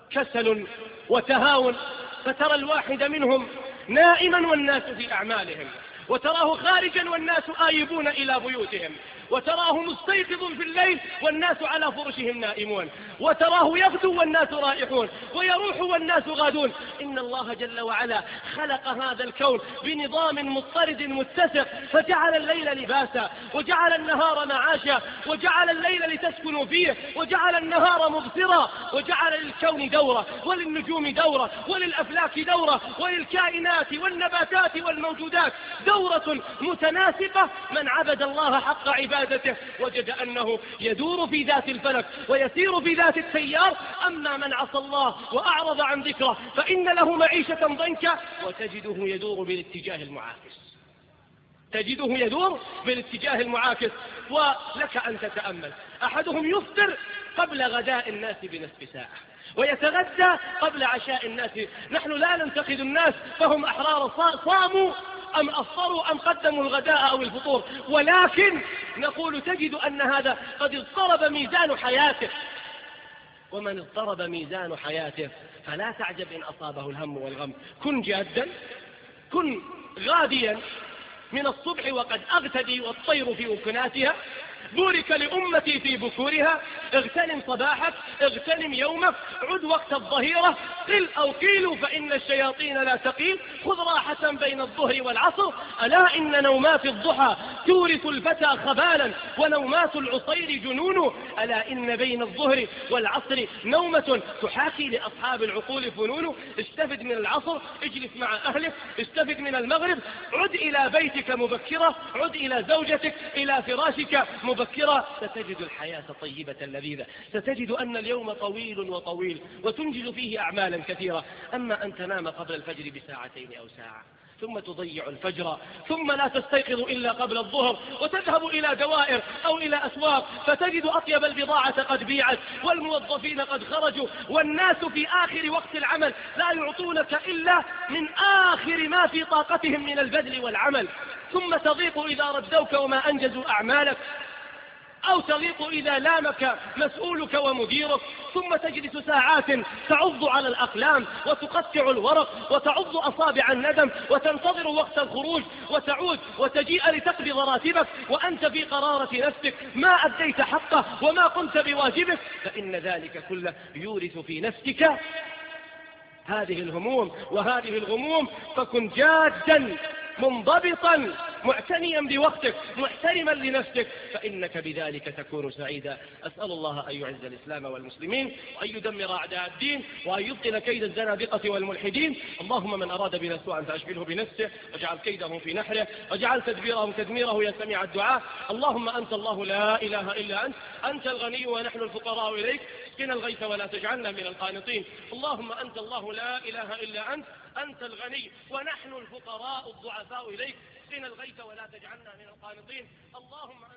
كسل وتهاون، فترى الواحد منهم نائما والناس في أعمالهم، وتراه خارجا والناس آيبون إلى بيوتهم، وتراه مستيقظ في الليل والناس على فرشهم نائمون، وتراه يغدو والناس رائحون، ويروح والناس غادون. إن الله جل وعلا خلق هذا الكون بنظام مضطرد متسق، فجعل الليل لباسا وجعل النهار معاشا، وجعل الليل لتسكنوا فيه، وجعل النهار مبصرا، وجعل للكون دورة، وللنجوم دورة، وللأفلاك دورة، وللكائنات والنباتات والموجودات دورة متناسقة. من عبد الله حق عبادته وجد أنه يدور في ذات الفلك ويسير في ذات التيار. أما من عصى الله وأعرض عن ذكره فإن له معيشة ضنكا، وتجده يدور بالاتجاه المعاكس، تجده يدور بالاتجاه المعاكس. ولك أن تتأمل، أحدهم يفطر قبل غداء الناس بنصف ساعة، ويتغدى قبل عشاء الناس. نحن لا ننتقد الناس، فهم أحرار، صاموا أم أفطروا أم قدموا الغداء أو الفطور، ولكن نقول تجد أن هذا قد اضطرب ميزان حياته. ومن اضطرب ميزان حياته فلا تعجب إن أصابه الهم والغم. كن جادا، كن غاديا من الصبح وقد أغتدي والطير في وكناتها، بورك لأمتي في بكورها. اغتنم صباحك، اغتنم يومك، عد وقت الظهيرة، قل أو قيل فإن الشياطين لا تقيل، خذ راحة بين الظهر والعصر. ألا إن نومات الضحى تورث الفتى خبالا، ونومات العصير جنون. ألا إن بين الظهر والعصر نومة تحاكي لأصحاب العقول فنون. استفد من العصر، اجلس مع أهلك، استفد من المغرب، عد إلى بيتك مبكرة، عد إلى زوجتك، إلى فراشك مبكرة. ستجد الحياة طيبة لذيذة، ستجد أن اليوم طويل وطويل وتنجز فيه أعمالا كثيرة. أما أن تنام قبل الفجر بساعتين أو ساعة، ثم تضيع الفجر، ثم لا تستيقظ إلا قبل الظهر، وتذهب إلى دوائر أو إلى أسواق فتجد أطيب البضاعة قد بيعت، والموظفين قد خرجوا، والناس في آخر وقت العمل لا يعطونك إلا من آخر ما في طاقتهم من البذل والعمل. ثم تضيق إذا ردوك وما أنجزوا أعمالك، أو تضيق إذا لامك مسؤولك ومديرك. ثم تجلس ساعات تعض على الأقلام وتقطع الورق وتعض أصابع الندم، وتنتظر وقت الخروج، وتعود وتجيء لتقبض راتبك وأنت في قرارة نفسك ما أديت حقه وما قمت بواجبك. فإن ذلك كله يورث في نفسك هذه الهموم وهذه الغموم. فكن جادا منضبطا معتنيا بوقتك محترما لنفسك، فإنك بذلك تكون سعيدا. أسأل الله أن يعز الإسلام والمسلمين، وأن يدمر أعداء الدين، وأن يبطل كيد الزنادقة والملحدين. اللهم من أراد بنا سوءا فأشغله بنفسه، واجعل كيده في نحره، واجعل تدبيره تدميره يا سميع الدعاء. اللهم أنت الله لا إله إلا أنت، أنت الغني ونحن الفقراء إليك، اسقنا الغيث ولا تجعلنا من القانطين. اللهم أنت الله لا إله إلا أنت، أنت الغني ونحن الفقراء الضعفاء إليك، اسقنا الغيث ولا تجعلنا من القانطين. اللهم